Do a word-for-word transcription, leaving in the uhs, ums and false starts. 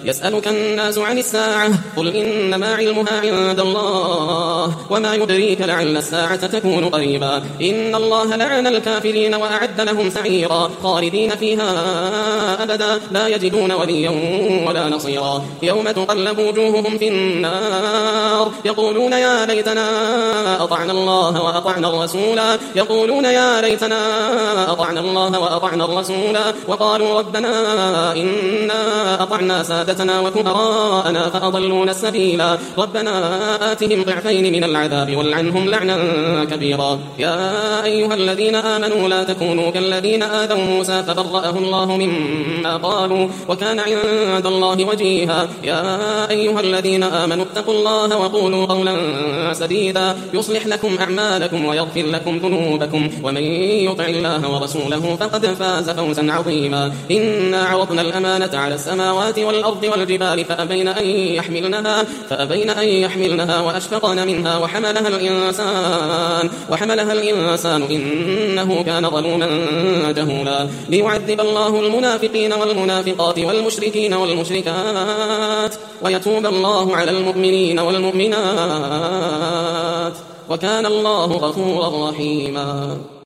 يسألك الناس عن الساعة قل إنما علمها عند الله وما يدريك لعل الساعة تكون قريبا إن الله لعن الكافرين وأعد لهم سعيرا خالدين فيها أبدا لا يجدون وليا ولا نصيرا يوم تقلب وجوههم في النار يقولون يا ليتنا أطعنا الله وأطعنا الرسول يقولون يا ليتنا أطعنا الله وأطعنا الرسول وقالوا ربنا إنا أطعنا سادتنا وكبراءنا فأضلونا السبيلا ربنا آتهم ضعفين من العذاب والعنهم لعنا كبيرا يا أيها الذين آمنوا لا تكونوا كالذين آذوا موسى فبرأه الله مما قالوا وكان عند الله وجيها يا أيها الذين آمنوا اتقوا الله وقولوا قولا سديدا يصلح لكم أعمالكم ويغفر لكم ذنوبكم ومن يطع الله ورسوله فقد فاز فوزا عظيما إنا عرضنا الأمانة على السماوات والأرض والجبال فأبين أن يحملنها, فأبين أن يحملنها وأشفقن منها وحملها الإنسان, وحملها الإنسان إنه كان ظلوما جهولا ليعذب الله المنافقين والمنافقات والمشركين والمشركات ويتوب الله على المؤمنين والمؤمنات وكان الله غفورا رحيما.